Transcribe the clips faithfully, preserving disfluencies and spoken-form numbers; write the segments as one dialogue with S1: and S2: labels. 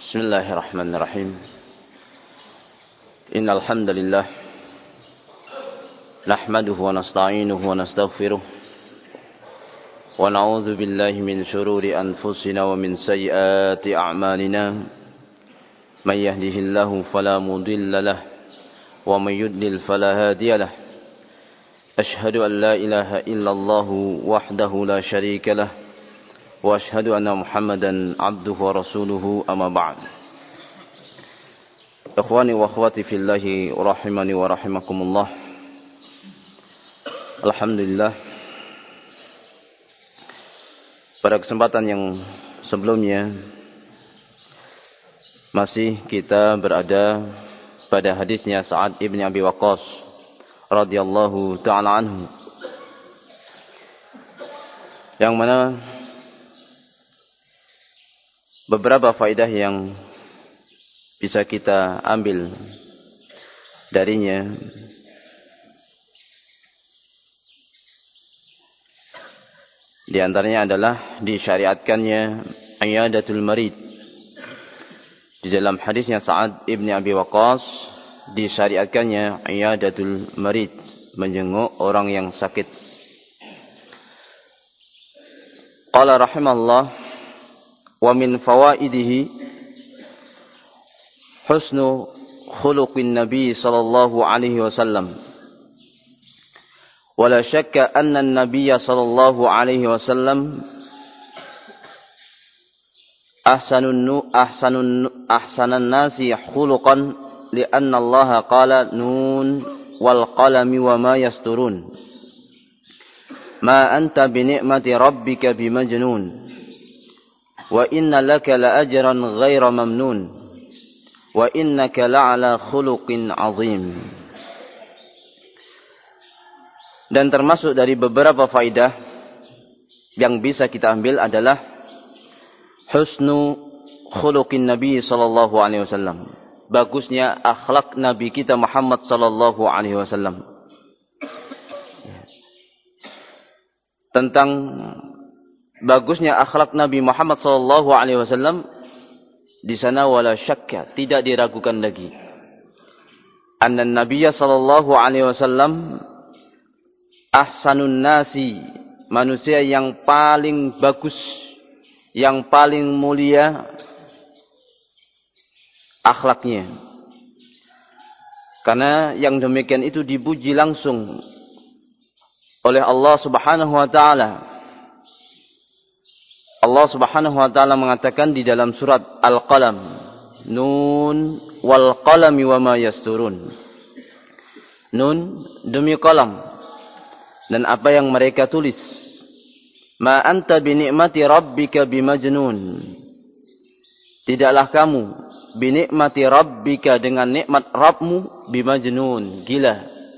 S1: بسم الله الرحمن الرحيم إن الحمد لله نحمده ونستعينه ونستغفره ونعوذ بالله من شرور أنفسنا ومن سيئات أعمالنا من يهده الله فلا مضل له ومن يضلل فلا هادي له أشهد أن لا إله إلا الله وحده لا شريك له وأشهد أن محمدا عبده ورسوله أما بعد إخواني وأخواتي في الله رحمني ورحمكم الله. Alhamdulillah, pada kesempatan yang sebelumnya masih kita berada pada hadisnya Sa'ad ibn Abi Waqqas radhiyallahu ta'ala anhu, yang mana beberapa faedah yang bisa kita ambil darinya. Di antaranya adalah disyariatkannya iyadatul marid. Di dalam hadisnya Sa'ad ibn Abi Waqqas disyariatkannya iyadatul marid, menjenguk orang yang sakit. Qala rahimallah, wa min fawaidihi husnu khuluqin nabi sallallahu alaihi wasallam. Wala syakka anna an-nabiy sallallahu alaihi wasallam ahsanun ahsanun ahsanan nasi khuluqan li'anna Allah qala nun wal qalami wa ma yasturun ma anta bi ni'mati rabbika bimajnun wa inna laka la ajran ghaira mamnun wa innaka la'ala khuluqin azim. Dan termasuk dari beberapa faedah yang bisa kita ambil adalah husnu khuluqin nabi sallallahu alaihi wasallam, bagusnya akhlak nabi kita Muhammad sallallahu alaihi wasallam. Tentang bagusnya akhlak Nabi Muhammad sallallahu alaihi wasallam di sana wala syakka, tidak diragukan lagi. Anna Nabiyya sallallahu alaihi wasallam ahsanun nasi, manusia yang paling bagus, yang paling mulia akhlaknya. Karena yang demikian itu dipuji langsung oleh Allah Subhanahu wa taala. Allah Subhanahu wa taala mengatakan di dalam surat Al-Qalam, Nun wal qalami wa ma yasturun. Nun demi qalam dan apa yang mereka tulis. Ma anta bi ni'mati rabbika bimajnun. Tidaklah kamu bi ni'mati rabbika dengan nikmat Rabbmu bimajnun, gila.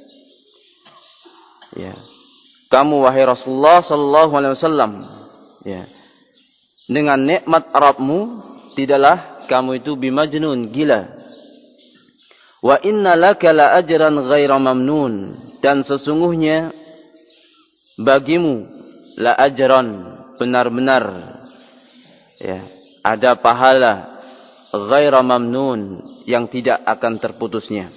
S1: Ya. Kamu wahai Rasulullah sallallahu alaihi wasallam, ya, dengan nikmat Rabbmu tidaklah kamu itu bimajnun, gila. Wa inna laka la ajran ghaira mamnun, dan sesungguhnya bagimu la ajran, benar-benar, ya, ada pahala ghaira mamnun, yang tidak akan terputusnya.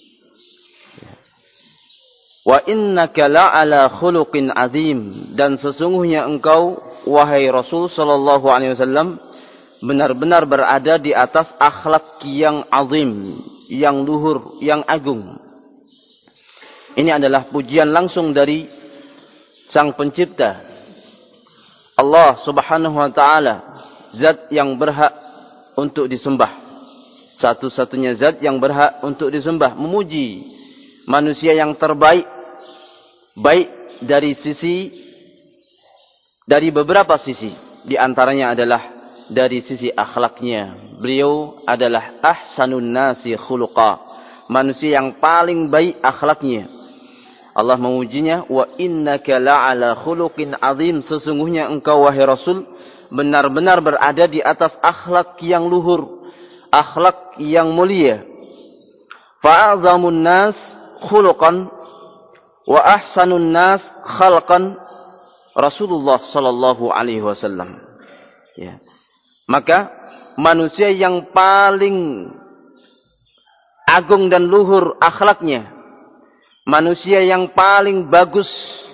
S1: Wa innaka la'ala khuluqin azim, dan sesungguhnya engkau wahai Rasul sallallahu alaihi wasallam benar-benar berada di atas akhlak yang azim, yang luhur, yang agung. Ini adalah pujian langsung dari Sang Pencipta, Allah Subhanahu wa taala, zat yang berhak untuk disembah, satu-satunya zat yang berhak untuk disembah, memuji manusia yang terbaik, baik dari sisi, dari beberapa sisi. Di antaranya adalah dari sisi akhlaknya. Beliau adalah ahsanun nasi khuluqa, manusia yang paling baik akhlaknya. Allah memujinya, wa innaka la'ala khuluqin azim, sesungguhnya engkau wahai Rasul benar-benar berada di atas akhlak yang luhur, akhlak yang mulia. Fa'azamun nas khuluqan wa ahsanun nas khalqan Rasulullah sallallahu alaihi wasallam. Ya. Maka manusia yang paling agung dan luhur akhlaknya, manusia yang paling bagus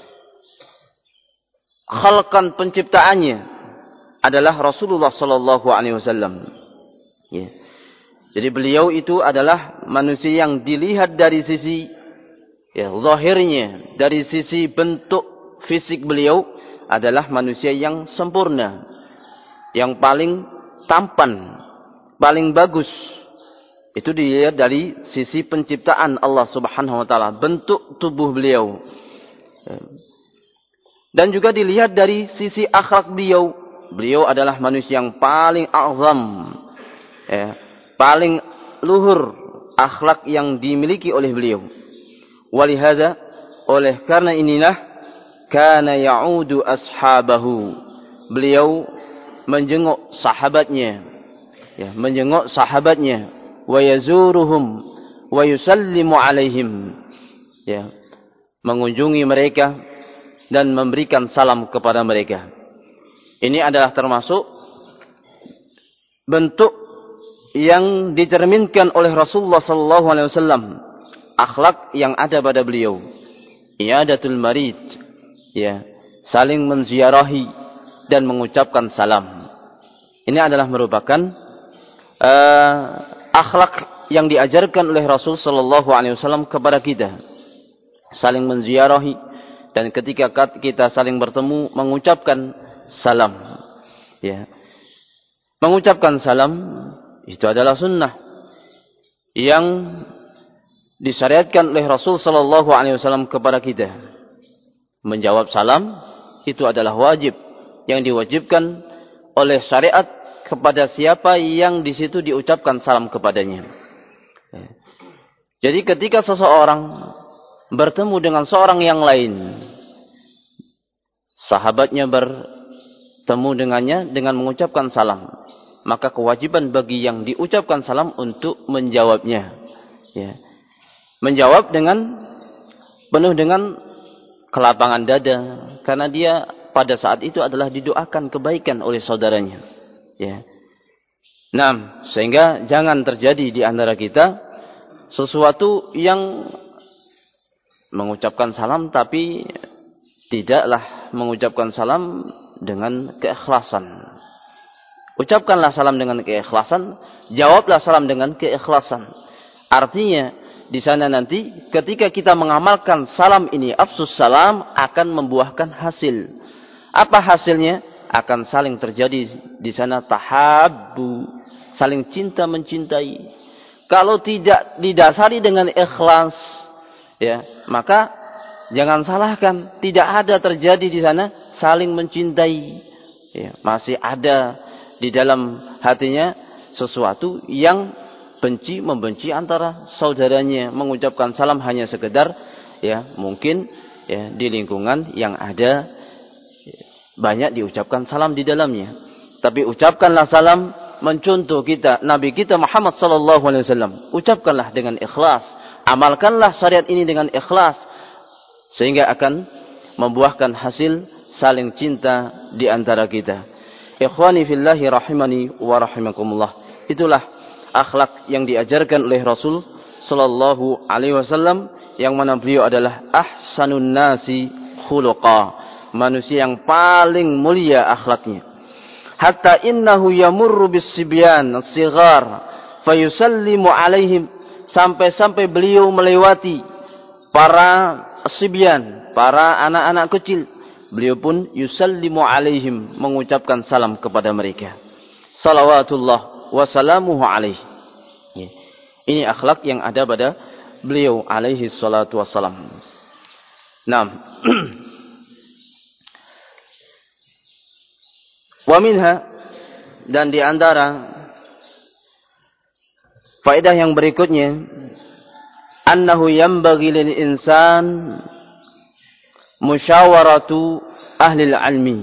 S1: khalqan penciptaannya adalah Rasulullah sallallahu alaihi wasallam. Ya. Jadi beliau itu adalah manusia yang dilihat dari sisi ya, zahirnya, dari sisi bentuk fisik beliau adalah manusia yang sempurna, yang paling tampan, paling bagus. Itu dilihat dari sisi penciptaan Allah Subhanahu wa taala, bentuk tubuh beliau. Dan juga dilihat dari sisi akhlak beliau. Beliau adalah manusia yang paling azam, ya, paling luhur akhlak yang dimiliki oleh beliau. Walihada, oleh karena inilah kana ya'udu ashabahu. Beliau menjenguk sahabatnya, ya, menjenguk sahabatnya, wa yazuruhum wa yusallimu alaihim, ya, mengunjungi mereka dan memberikan salam kepada mereka. Ini adalah termasuk bentuk yang dicerminkan oleh Rasulullah sallallahu alaihi wasallam, akhlak yang ada pada beliau. Iyadatul marid, ya, saling menziarahi dan mengucapkan salam. Ini adalah merupakan uh, akhlak yang diajarkan oleh Rasul sallallahu alaihi wasallam kepada kita. Saling menziarahi dan ketika kita saling bertemu mengucapkan salam. Ya. Mengucapkan salam itu adalah sunnah yang disyariatkan oleh Rasul sallallahu alaihi wasallam kepada kita. Menjawab salam itu adalah wajib yang diwajibkan oleh syariat kepada siapa yang di situ diucapkan salam kepadanya. Jadi ketika seseorang bertemu dengan seorang yang lain, sahabatnya bertemu dengannya dengan mengucapkan salam, maka kewajiban bagi yang diucapkan salam untuk menjawabnya, ya. Menjawab dengan penuh dengan kelapangan dada, karena dia pada saat itu adalah didoakan kebaikan oleh saudaranya, ya. Nah, sehingga jangan terjadi di antara kita sesuatu yang mengucapkan salam tapi tidaklah mengucapkan salam dengan keikhlasan. Ucapkanlah salam dengan keikhlasan, jawablah salam dengan keikhlasan. Artinya di sana nanti ketika kita mengamalkan salam ini, afsus salam akan membuahkan hasil. Apa hasilnya? Akan saling terjadi di sana tahabbu, saling cinta mencintai. Kalau tidak didasari dengan ikhlas, ya, maka jangan salahkan, tidak ada terjadi di sana saling mencintai. Ya, masih ada di dalam hatinya sesuatu yang benci membenci antara saudaranya, mengucapkan salam hanya sekedar, ya, mungkin, ya, di lingkungan yang ada banyak diucapkan salam di dalamnya. Tapi ucapkanlah salam mencontoh kita Nabi kita Muhammad sallallahu alaihi wasallam. Ucapkanlah dengan ikhlas, amalkanlah syariat ini dengan ikhlas, sehingga akan membuahkan hasil saling cinta di antara kita. Ikhwani fillahi rahimani wa rahimakumullah. Itulah akhlak yang diajarkan oleh Rasul sallallahu alaihi wasallam, yang mana beliau adalah ahsanun nasi khuluqa, manusia yang paling mulia akhlaknya. Hatta innahu yamurru bis-sibyan as-sighar fayusallimu alaihim, sampai-sampai beliau melewati para sibyan, para anak-anak kecil, beliau pun yusallimu alaihim, mengucapkan salam kepada mereka. Salawatullah wa salamuhu alaihi. Ini akhlak yang ada pada beliau alaihi salatu wassalam. Naam. Wa minha, dan di antara faedah yang berikutnya, annahu yanbaghi lil insan musyawaratu ahli al-ilmi.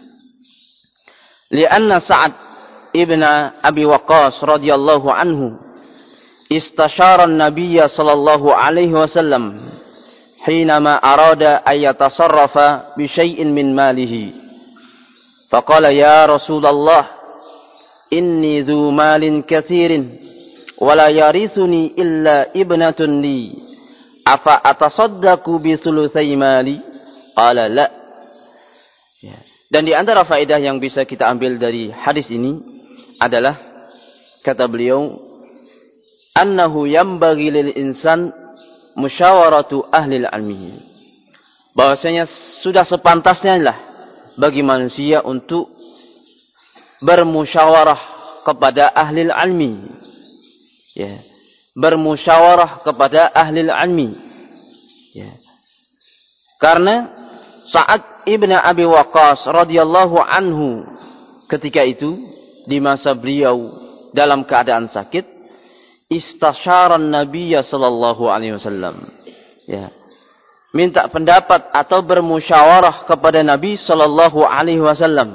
S1: Lianna Sa'ad ibn Abi Waqqas radhiyallahu anhu istashara an-nabiy sallallahu alaihi wasallam hinama arada ay yatasarrafa bi syai'in min malihi. فقال يا رسول الله inni dzu malin katsirin wa la yarithuni illa ibnatun li afa atasaddaqu bi thulutsai mali qala la. Ya. Dan di antara faedah yang bisa kita ambil dari hadis ini adalah kata beliau annahu yambaghi lil insan musyawaratu ahli ilmi, bahwasanya sudah sepantasnya lah bagi manusia untuk bermusyawarah kepada ahli ilmi, ya, bermusyawarah kepada ahli ilmi, ya. Karena Sa'ad ibn Abi Waqqas radhiyallahu anhu ketika itu di masa beliau dalam keadaan sakit, istasyaran Nabiyya sallallahu alaihi wasallam, ya, minta pendapat atau bermusyawarah kepada Nabi sallallahu alaihi wasallam.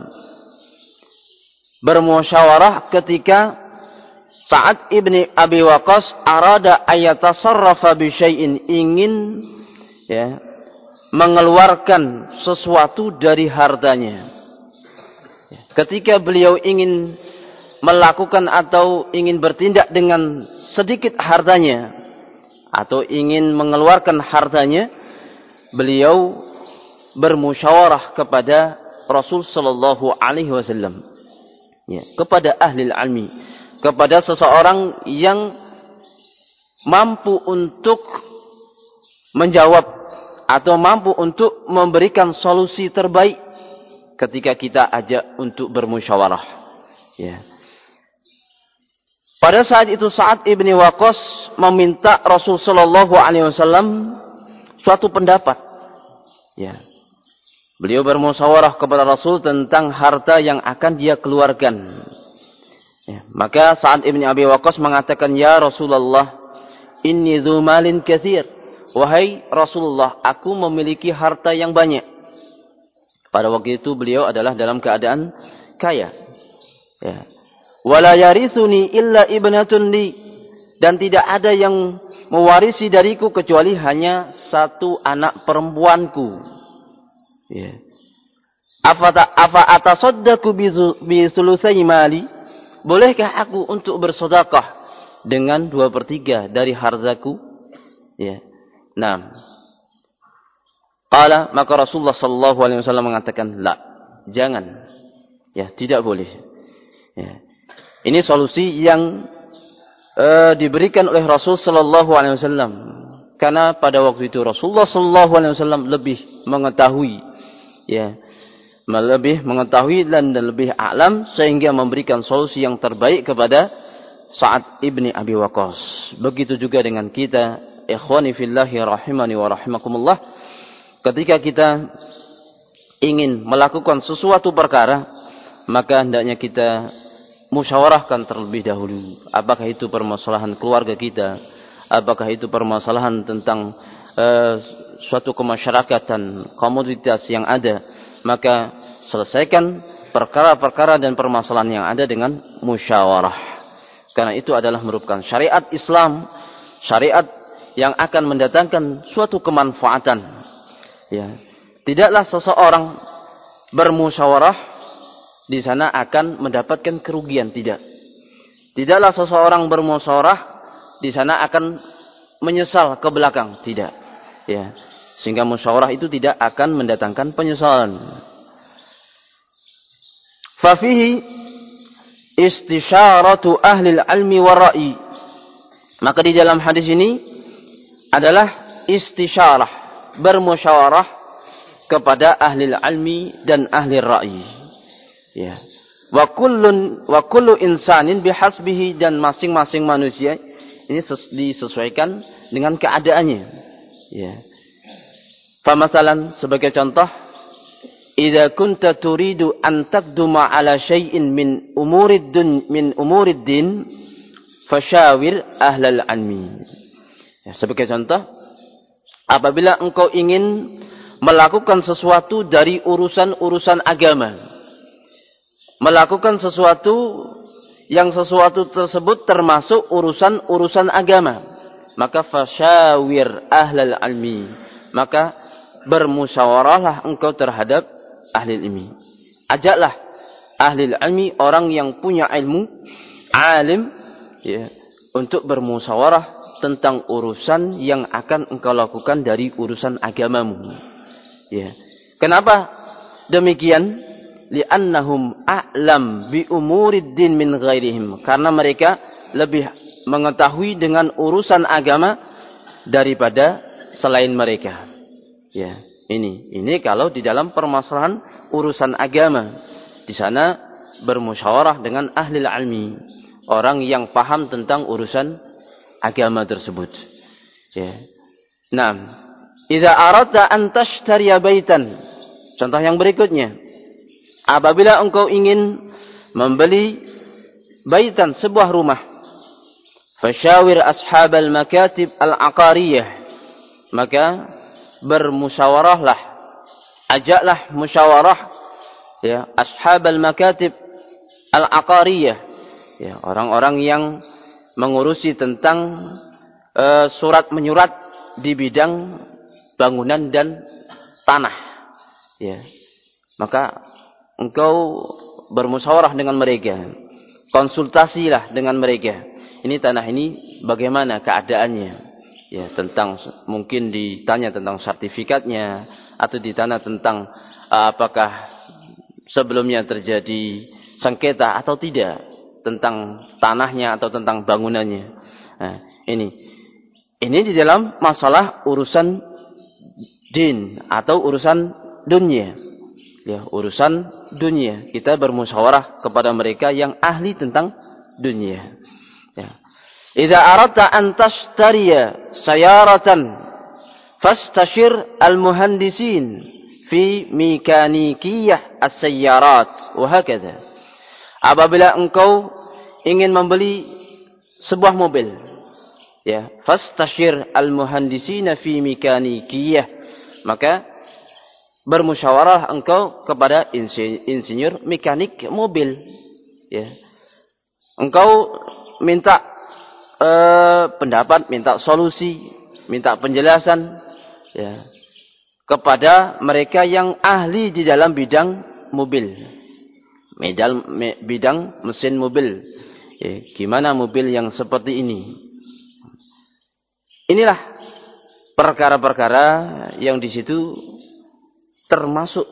S1: Bermusyawarah ketika Sa'ad ibni Abi Waqqas arada ayatasarrafa bi syai'in, ingin, ya, mengeluarkan sesuatu dari hartanya. Ketika beliau ingin melakukan atau ingin bertindak dengan sedikit hartanya atau ingin mengeluarkan hartanya, beliau bermusyawarah kepada Rasul sallallahu alaihi wasallam, ya, kepada ahli ilmi, kepada seseorang yang mampu untuk menjawab atau mampu untuk memberikan solusi terbaik ketika kita ajak untuk bermusyawarah, ya. Pada saat itu Sa'ad ibni Waqqas meminta Rasul sallallahu alaihi wasallam suatu pendapat, ya. Beliau bermusyawarah kepada Rasul tentang harta yang akan dia keluarkan, ya. Maka Sa'ad ibni Abi Waqqas mengatakan, ya Rasulullah, inni dzu malin katsir, wahai Rasulullah, aku memiliki harta yang banyak. Pada waktu itu beliau adalah dalam keadaan kaya, ya. Wala yarithuni illa ibnatun li, dan tidak ada yang mewarisi dariku kecuali hanya satu anak perempuanku, ya. Afa afa atasaddaqu bi sulusai mali, bolehkah aku untuk bersedekah dengan dua per tiga dari hartaku, ya. Nah, qala, maka Rasulullah sallallahu alaihi wasallam mengatakan, la, jangan, ya, tidak boleh, ya. Ini solusi yang uh, diberikan oleh Rasul sallallahu alaihi wasallam, karena pada waktu itu Rasulullah sallallahu alaihi wasallam lebih mengetahui, ya, lebih mengetahui dan lebih alam, sehingga memberikan solusi yang terbaik kepada Sa'ad ibni Abi Waqqas. Begitu juga dengan kita, ikhwani fillahi rahimani wa rahimakumullah, ketika kita ingin melakukan sesuatu perkara, maka hendaknya kita musyawarahkan terlebih dahulu. Apakah itu permasalahan keluarga kita, apakah itu permasalahan tentang uh, suatu kemasyarakatan, komoditas yang ada, maka selesaikan perkara-perkara dan permasalahan yang ada dengan musyawarah. Karena itu adalah merupakan syariat Islam, syariat yang akan mendatangkan suatu kemanfaatan, ya. Tidaklah seseorang bermusyawarah di sana akan mendapatkan kerugian, tidak. Tidaklah seseorang bermusyawarah di sana akan menyesal ke belakang, tidak, ya. Sehingga musyawarah itu tidak akan mendatangkan penyesalan. Fa fihi istisyaratu ahli ilmi wa ra'i, maka di dalam hadis ini adalah istisyarah, bermusyawarah kepada ahli ilmi dan ahli ra'i, ya. Wa kullun wa kullu insanin bihasbihi, dan masing-masing manusia ini disesuaikan dengan keadaannya, ya. Famasalan, sebagai contoh, idza kunta turidu an taqduma ala syai'in min umurid dun min umurid din fashawir ahlal ilmi. Ya, sebagai contoh, apabila engkau ingin melakukan sesuatu dari urusan-urusan agama, melakukan sesuatu yang sesuatu tersebut termasuk urusan-urusan agama, maka fasyawir ahlal ilmi, maka bermusyawarahlah engkau terhadap ahli ilmi. Ajaklah ahli ilmi, orang yang punya ilmu, alim, ya, untuk bermusyawarah tentang urusan yang akan engkau lakukan dari urusan agamamu. Ya. Kenapa demikian? Li'annahum a'lam bi umurid din min ghairihim. Karena mereka lebih mengetahui dengan urusan agama daripada selain mereka. Ya, ini ini kalau di dalam permasalahan urusan agama, di sana bermusyawarah dengan ahli ilmi, orang yang paham tentang urusan agama tersebut. Ya. Nah, idza aradta an tashtariya baitan. Contoh yang berikutnya, apabila engkau ingin membeli baitan, sebuah rumah, fashawir ashabal makatib al-aqariyah, maka bermusyawarahlah, ajaklah musyawarah, ya, ashabal makatib al-aqariyah, ya, orang-orang yang mengurusi tentang uh, surat menyurat di bidang bangunan dan tanah, ya. Maka engkau bermusyawarah dengan mereka, konsultasilah dengan mereka. Ini tanah ini bagaimana keadaannya? Ya, tentang mungkin ditanya tentang sertifikatnya, atau ditanya tentang uh, apakah sebelumnya terjadi sengketa atau tidak tentang tanahnya atau tentang bangunannya. Nah, ini ini di dalam masalah urusan din atau urusan dunia. Ya, urusan dunia, kita bermusyawarah kepada mereka yang ahli tentang dunia. Ya. Idza aradta an tashtariya sayaratan fastashir al-muhandisin fi mekanikiyah as-sayyarat wa hakadha. Apabila engkau ingin membeli sebuah mobil, ya, fastashir al-muhandisin fi mekanikiyah, maka bermusyawarah engkau kepada insinyur mekanik mobil, ya. Engkau minta Uh, pendapat, minta solusi, minta penjelasan, ya, kepada mereka yang ahli di dalam bidang mobil, medal, me, bidang mesin mobil. Ya, gimana mobil yang seperti ini? Inilah perkara-perkara yang di situ termasuk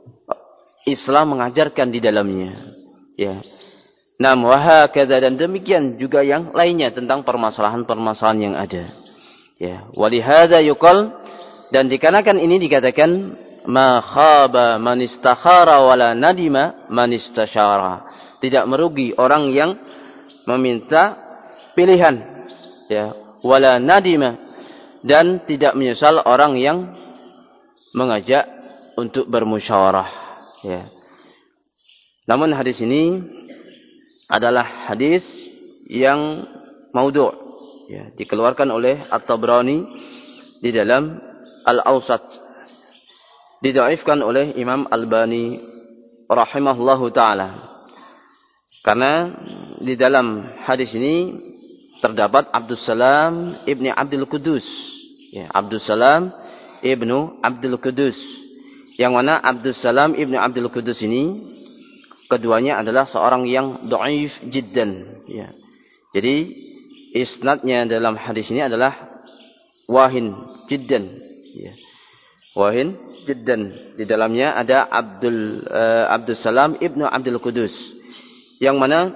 S1: Islam mengajarkan di dalamnya. Ya. Nah, wahakadha, dan demikian juga yang lainnya tentang permasalahan-permasalahan yang ada. Ya, walihada yuqal, dan dikarenakan ini dikatakan ma khaba man istakhara wala nadima man istasyara. Tidak merugi orang yang meminta pilihan, ya, wala nadima, dan tidak menyesal orang yang mengajak untuk bermusyawarah, ya. Namun hadis ini adalah hadis yang maudhu', ya, dikeluarkan oleh At-Tabrani di dalam Al-Awsat, didhaifkan oleh Imam Albani rahimahullahu taala. Karena di dalam hadis ini terdapat Abdus Salam ibni Abdul Qudus, ya, Abdus Salam ibnu Abdul Qudus, yang mana Abdus Salam ibnu Abdul Qudus ini keduanya adalah seorang yang dhaif jiddan, ya. Jadi isnadnya dalam hadis ini adalah wahin jiddan, ya. Wahin jiddan. Di dalamnya ada Abdul uh, Abdus Salam ibnu Abdul Qudus, yang mana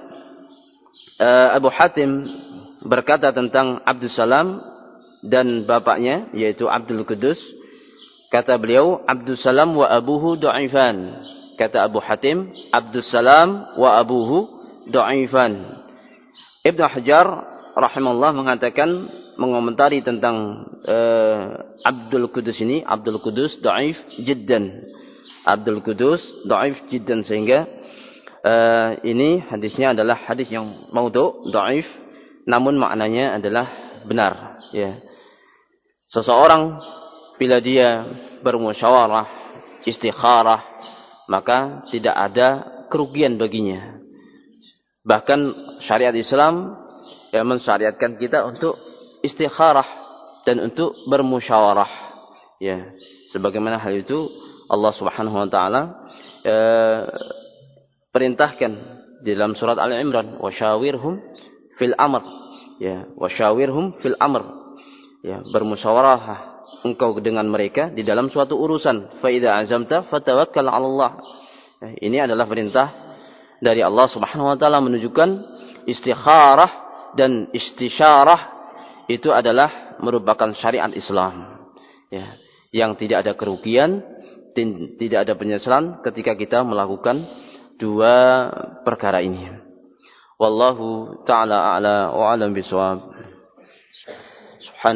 S1: uh, Abu Hatim berkata tentang Abdus Salam dan bapaknya yaitu Abdul Qudus, kata beliau Abdus Salam wa abuhu dhaifan. Kata Abu Hatim, Abdus Salam wa abuhu dhaifan. Ibnu Hajar rahimahullah mengatakan, mengomentari tentang uh, Abdul Qudus ini, Abdul Qudus dhaif jiddan. Abdul Qudus dhaif jiddan, sehingga uh, ini hadisnya adalah hadis yang maudhu', dhaif, namun maknanya adalah benar, ya. Seseorang bila dia bermusyawarah, istikharah, maka tidak ada kerugian baginya. Bahkan syariat Islam yang mensyariatkan kita untuk istikharah dan untuk bermusyawarah, ya. Sebagaimana hal itu Allah Subhanahu wa taala e, perintahkan di dalam surat Al-Imran, wasyawirhum fil amr, ya, wasyawirhum fil amr, ya, bermusyawarah engkau dengan mereka di dalam suatu urusan. Fa idza azamta fatawakkal 'ala Allah. Ya, ini adalah perintah dari Allah Subhanahu wa taala menunjukkan istikharah dan istisyarah itu adalah merupakan syariat Islam, ya, yang tidak ada kerugian, tidak ada penyesalan ketika kita melakukan dua perkara ini. Wallahu ta'ala a'la wa a'lam bishawab.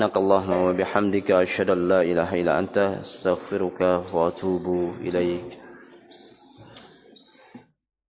S1: Subhanakallahumma wa bihamdika asyhadu an la ilaha illa anta astaghfiruka wa atubu ilaik.